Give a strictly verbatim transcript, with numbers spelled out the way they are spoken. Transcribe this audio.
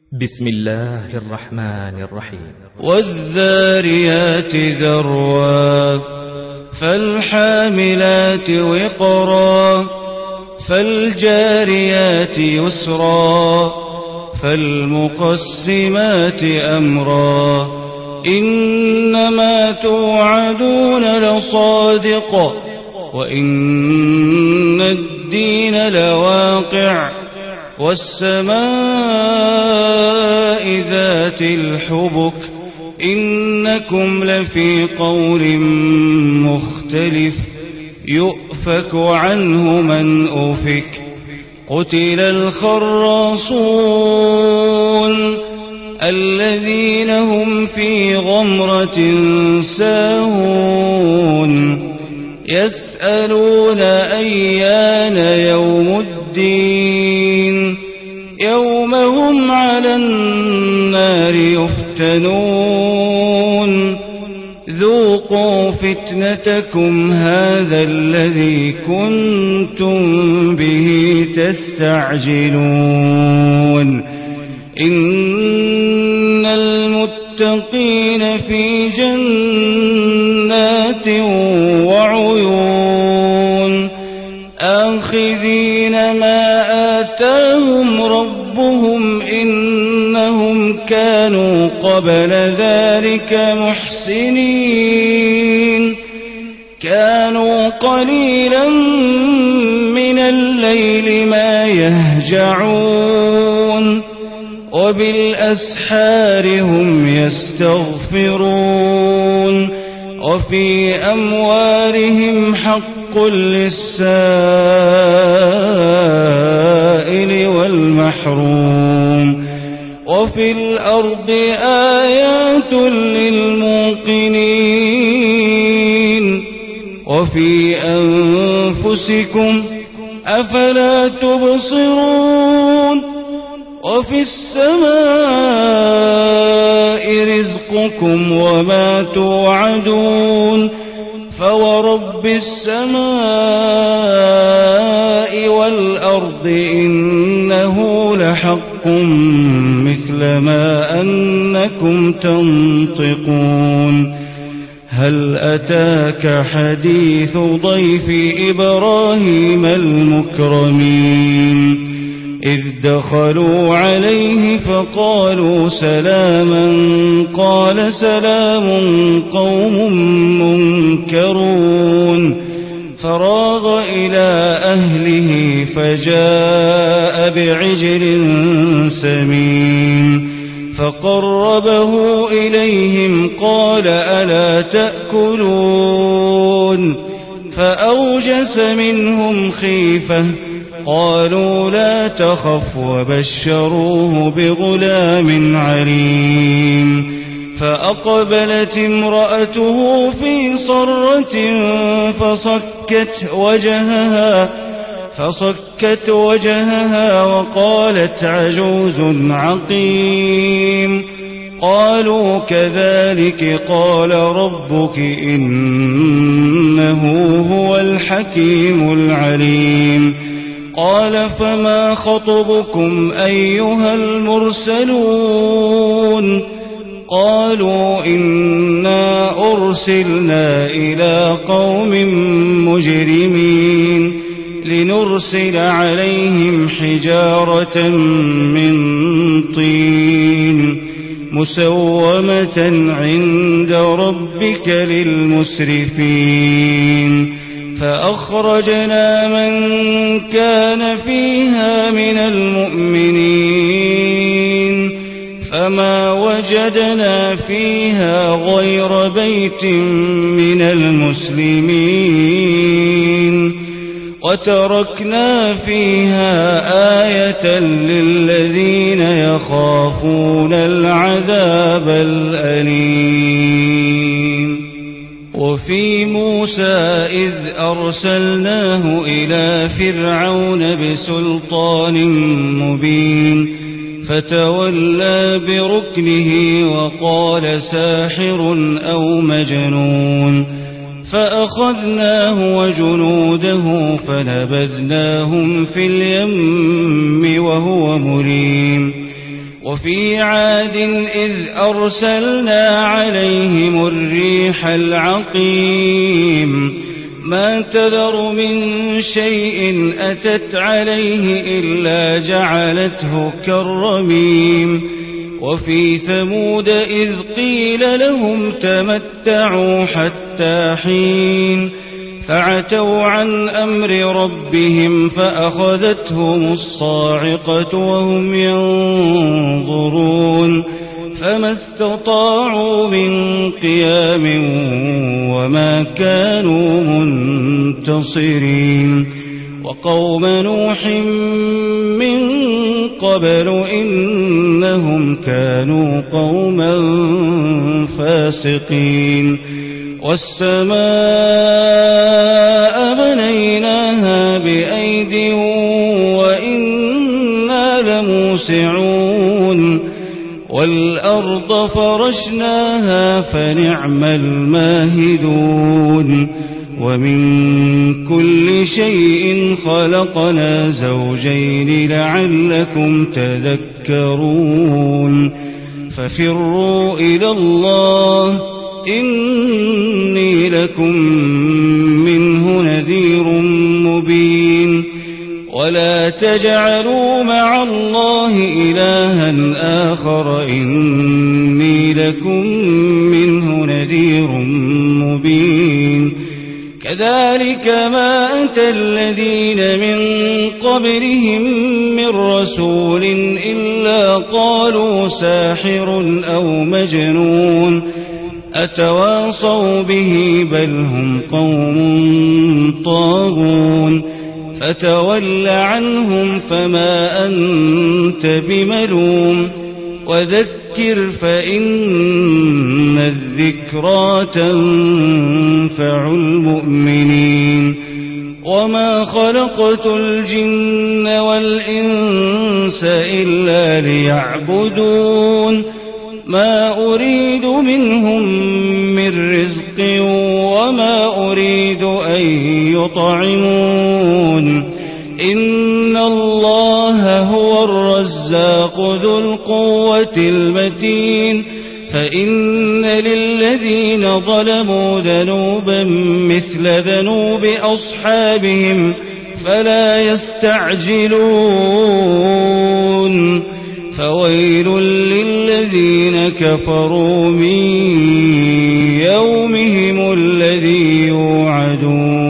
بسم الله الرحمن الرحيم. والذاريات ذروا فالحاملات وقرا فالجاريات يسرا فالمقسمات أمرا إنما توعدون لصادق وإن الدين لواقع والسماء ذات الحبك إنكم لفي قول مختلف يؤفك عنه من أفك قتل الخراصون الذين هم في غمرة ساهون يسألون أيان يوم الدين يوم هم على النار يفتنون ذوقوا فتنتكم هذا الذي كنتم به تستعجلون إن المتقين في جنات وعيون آخذين ما آتاهم ربهم إنهم كانوا قبل ذلك محسنين كانوا قليلا من الليل ما يهجعون وبالأسحار هم يستغفرون وفي أموالهم حق للسائل والمحروم وفي الأرض آيات للموقنين وفي أنفسكم أفلا تبصرون وفي السماء رزقكم وما توعدون فورب السماء والأرض إنه لحق مثل ما أنكم تنطقون هل أتاك حديث ضيف إبراهيم المكرمين إذ دخلوا عليه فقالوا سلاما قال سلام قوم منكرون فراغ إلى أهله فجاء بعجل سمين فقربه إليهم قال ألا تأكلون فأوجس منهم خيفة قالوا لا تخف وبشروه بغلام عليم فأقبلت امرأته في صرة فصكت وجهها فصكت وجهها وقالت عجوز عقيم قالوا كذلك قال ربك إنه هو الحكيم العليم قال فما خطبكم أيها المرسلون قالوا إنا أرسلنا إلى قوم مجرمين لنرسل عليهم حجارة من طين مسومة عند ربك للمسرفين فأخرجنا من كان فيها من المؤمنين فما وجدنا فيها غير بيت من المسلمين وتركنا فيها آية للذين يخافون العذاب الأليم وفي موسى إذ أرسلناه إلى فرعون بسلطان مبين فتولى بركنه وقال ساحر أو مجنون فأخذناه وجنوده فنبذناهم في اليم وهو مليم وفي عاد إذ أرسلنا عليهم الريح العقيم ما تذر من شيء أتت عليه إلا جعلته كالرميم وفي ثمود إذ قيل لهم تمتعوا حتى حين فعتوا عن أمر ربهم فأخذتهم الصاعقة وهم ينظرون فما استطاعوا من قيام وما كانوا منتصرين وقوم نوح من قبل إنهم كانوا قوما فاسقين والسماء بنيناها بأيد وإنا لموسعون والأرض فرشناها فنعم الماهدون ومن كل شيء خلقنا زوجين لعلكم تذكرون ففروا إلى الله إني لكم منه نذير مبين ولا تجعلوا مع الله إلها آخر إني لكم منه نذير مبين كذلك ما أتى الذين من قبلهم من رسول إلا قالوا ساحر أو مجنون أتواصوا به بل هم قوم طاغون فتول عنهم فما أنت بملوم وذكر فإن الذكرى تنفع المؤمنين وما خلقت الجن والإنس إلا ليعبدون ما أريد منهم من رزق وما أريد أن يطعمون إن الله هو الرزاق ذو القوة المتين فإن للذين ظلموا ذنوبا مثل ذنوب أصحابهم فلا يستعجلون فويل للذين كفروا من يومهم الذي يوعدون